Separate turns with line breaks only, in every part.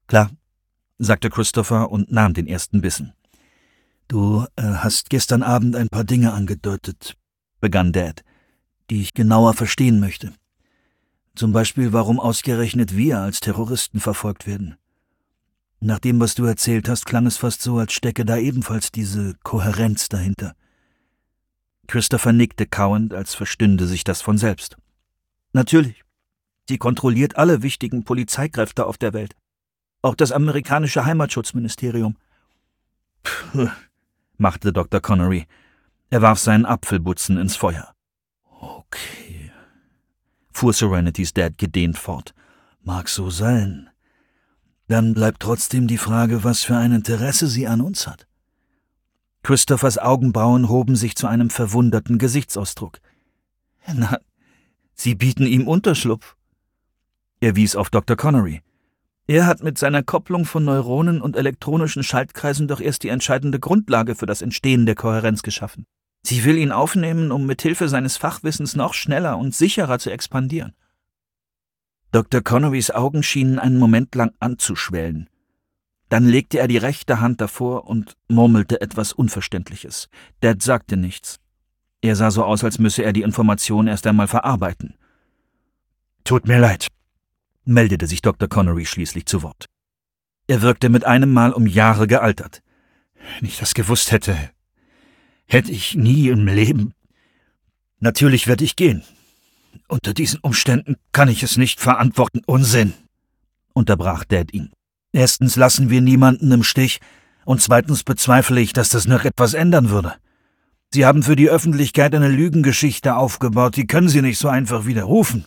»Klar«, sagte Christopher und nahm den ersten Bissen. »Du hast gestern Abend ein paar Dinge angedeutet«, begann Dad, »die ich genauer verstehen möchte. Zum Beispiel, warum ausgerechnet wir als Terroristen verfolgt werden. Nach dem, was du erzählt hast, klang es fast so, als stecke da ebenfalls diese Kohärenz dahinter.« Christopher nickte kauend, als verstünde sich das von selbst. »Natürlich. Sie kontrolliert alle wichtigen Polizeikräfte auf der Welt. Auch das amerikanische Heimatschutzministerium.« »Puh«, machte Dr. Connery. Er warf seinen Apfelbutzen ins Feuer. »Okay«, fuhr Serenity's Dad gedehnt fort. »Mag so sein. Dann bleibt trotzdem die Frage, was für ein Interesse sie an uns hat.« Christophers Augenbrauen hoben sich zu einem verwunderten Gesichtsausdruck. »Na, Sie bieten ihm Unterschlupf.« Er wies auf Dr. Connery. »Er hat mit seiner Kopplung von Neuronen und elektronischen Schaltkreisen doch erst die entscheidende Grundlage für das Entstehen der Kohärenz geschaffen. Sie will ihn aufnehmen, um mithilfe seines Fachwissens noch schneller und sicherer zu expandieren.« Dr. Connerys Augen schienen einen Moment lang anzuschwellen. Dann legte er die rechte Hand davor und murmelte etwas Unverständliches. Dad sagte nichts. Er sah so aus, als müsse er die Information erst einmal verarbeiten. »Tut mir leid«, meldete sich Dr. Connery schließlich zu Wort. Er wirkte mit einem Mal um Jahre gealtert. »Wenn ich das gewusst hätte, hätte ich nie im Leben...« »Natürlich werde ich gehen. Unter diesen Umständen kann ich es nicht verantworten.« »Unsinn«, unterbrach Dad ihn. »Erstens lassen wir niemanden im Stich und zweitens bezweifle ich, dass das noch etwas ändern würde. Sie haben für die Öffentlichkeit eine Lügengeschichte aufgebaut, die können Sie nicht so einfach widerrufen.«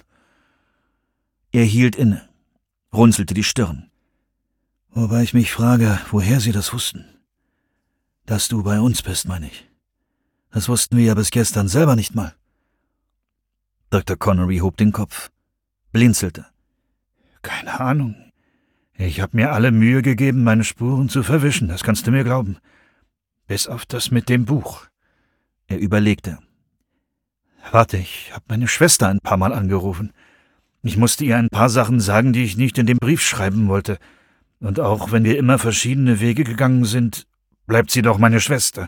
Er hielt inne, runzelte die Stirn. »Wobei ich mich frage, woher Sie das wussten. Dass du bei uns bist, meine ich. Das wussten wir ja bis gestern selber nicht mal.« Dr. Connery hob den Kopf, blinzelte. »Keine Ahnung. Ich habe mir alle Mühe gegeben, meine Spuren zu verwischen, das kannst du mir glauben. Bis auf das mit dem Buch.« Er überlegte. »Warte, ich habe meine Schwester ein paar Mal angerufen. Ich musste ihr ein paar Sachen sagen, die ich nicht in dem Brief schreiben wollte. Und auch wenn wir immer verschiedene Wege gegangen sind, bleibt sie doch meine Schwester.«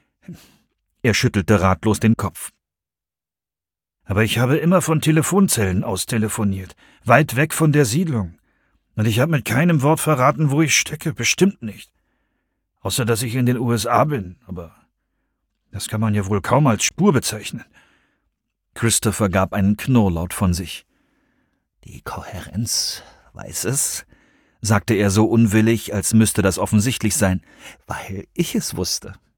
Er schüttelte ratlos den Kopf. »Aber ich habe immer von Telefonzellen aus telefoniert, weit weg von der Siedlung. Und ich habe mit keinem Wort verraten, wo ich stecke, bestimmt nicht. Außer, dass ich in den USA bin, aber das kann man ja wohl kaum als Spur bezeichnen.« Christopher gab einen Knurrlaut von sich. »Die Kohärenz weiß es«, sagte er so unwillig, als müsste das offensichtlich sein, »weil ich es wusste.«